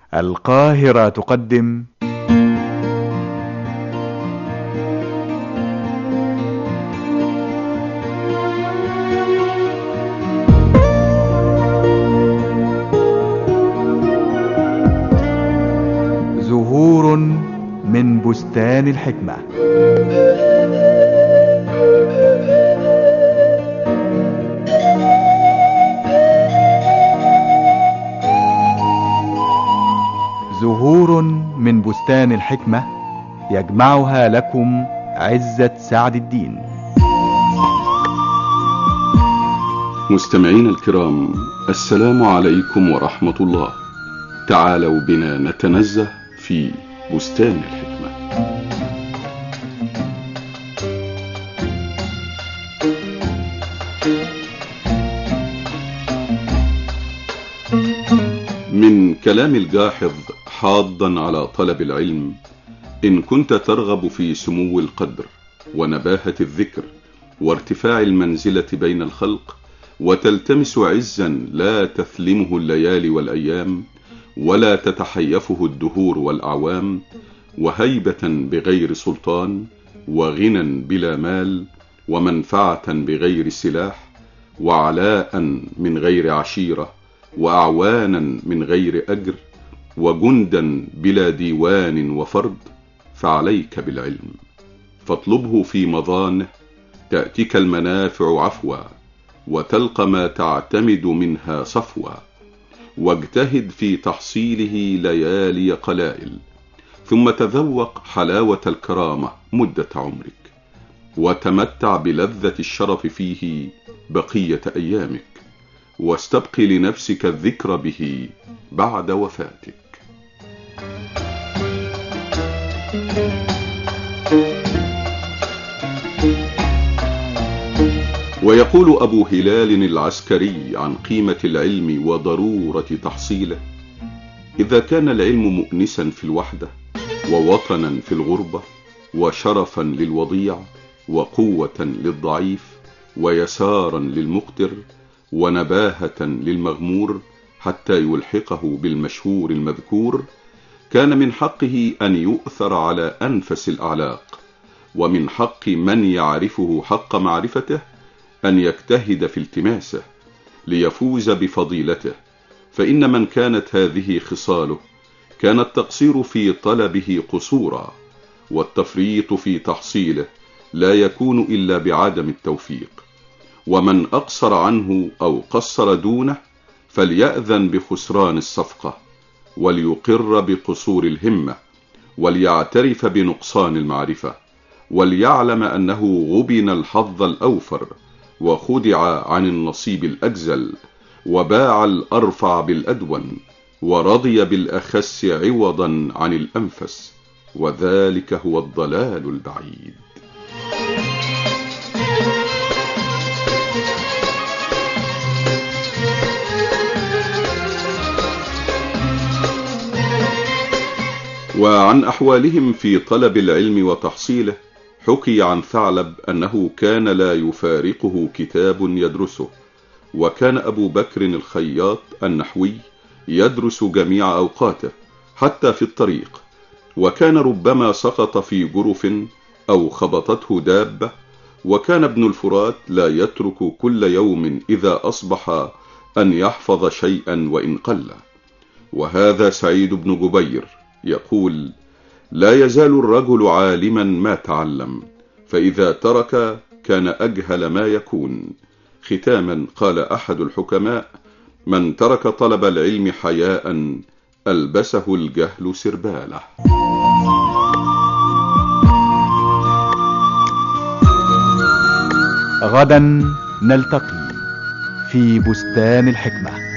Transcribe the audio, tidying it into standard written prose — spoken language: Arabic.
القاهرة تقدم زهور من بستان الحكمة. زهور من بستان الحكمة يجمعها لكم عزت سعد الدين. مستمعين الكرام، السلام عليكم ورحمة الله. تعالوا بنا نتنزه في بستان الحكمة. من كلام الجاحظ حاضا على طلب العلم: إن كنت ترغب في سمو القدر ونباهة الذكر وارتفاع المنزلة بين الخلق، وتلتمس عزا لا تثلمه الليالي والأيام ولا تتحيفه الدهور والأعوام، وهيبة بغير سلطان، وغنى بلا مال، ومنفعة بغير سلاح، وعلاء من غير عشيرة، وأعوانا من غير أجر، وجندا بلا ديوان وفرد، فعليك بالعلم، فاطلبه في مظانه تأتيك المنافع عفوا، وتلقى ما تعتمد منها صفوا، واجتهد في تحصيله ليالي قلائل، ثم تذوق حلاوة الكرامة مدة عمرك، وتمتع بلذة الشرف فيه بقية أيامك، واستبقي لنفسك الذكر به بعد وفاتك. ويقول أبو هلال العسكري عن قيمة العلم وضرورة تحصيله: إذا كان العلم مؤنسا في الوحدة، ووطنا في الغربة، وشرفا للوضيع، وقوة للضعيف، ويسارا للمقتر، ونباهة للمغمور، حتى يلحقه بالمشهور المذكور، كان من حقه أن يؤثر على أنفس الأعلاق، ومن حق من يعرفه حق معرفته أن يجتهد في التماسه ليفوز بفضيلته، فإن من كانت هذه خصاله كان التقصير في طلبه قصورا، والتفريط في تحصيله لا يكون إلا بعدم التوفيق، ومن أقصر عنه أو قصر دونه فليأذن بخسران الصفقة، وليقر بقصور الهمة، وليعترف بنقصان المعرفة، وليعلم أنه غبن الحظ الأوفر، وخدع عن النصيب الأجزل، وباع الأرفع بالأدون، ورضي بالأخس عوضا عن الأنفس، وذلك هو الضلال البعيد. وعن أحوالهم في طلب العلم وتحصيله حكي عن ثعلب أنه كان لا يفارقه كتاب يدرسه، وكان أبو بكر الخياط النحوي يدرس جميع أوقاته حتى في الطريق، وكان ربما سقط في جرف أو خبطته دابة، وكان ابن الفرات لا يترك كل يوم إذا أصبح أن يحفظ شيئا وإن قل. وهذا سعيد بن جبير يقول: لا يزال الرجل عالما ما تعلم، فإذا ترك كان أجهل ما يكون. ختاما قال أحد الحكماء: من ترك طلب العلم حياء ألبسه الجهل سرباله. غدا نلتقي في بستان الحكمة.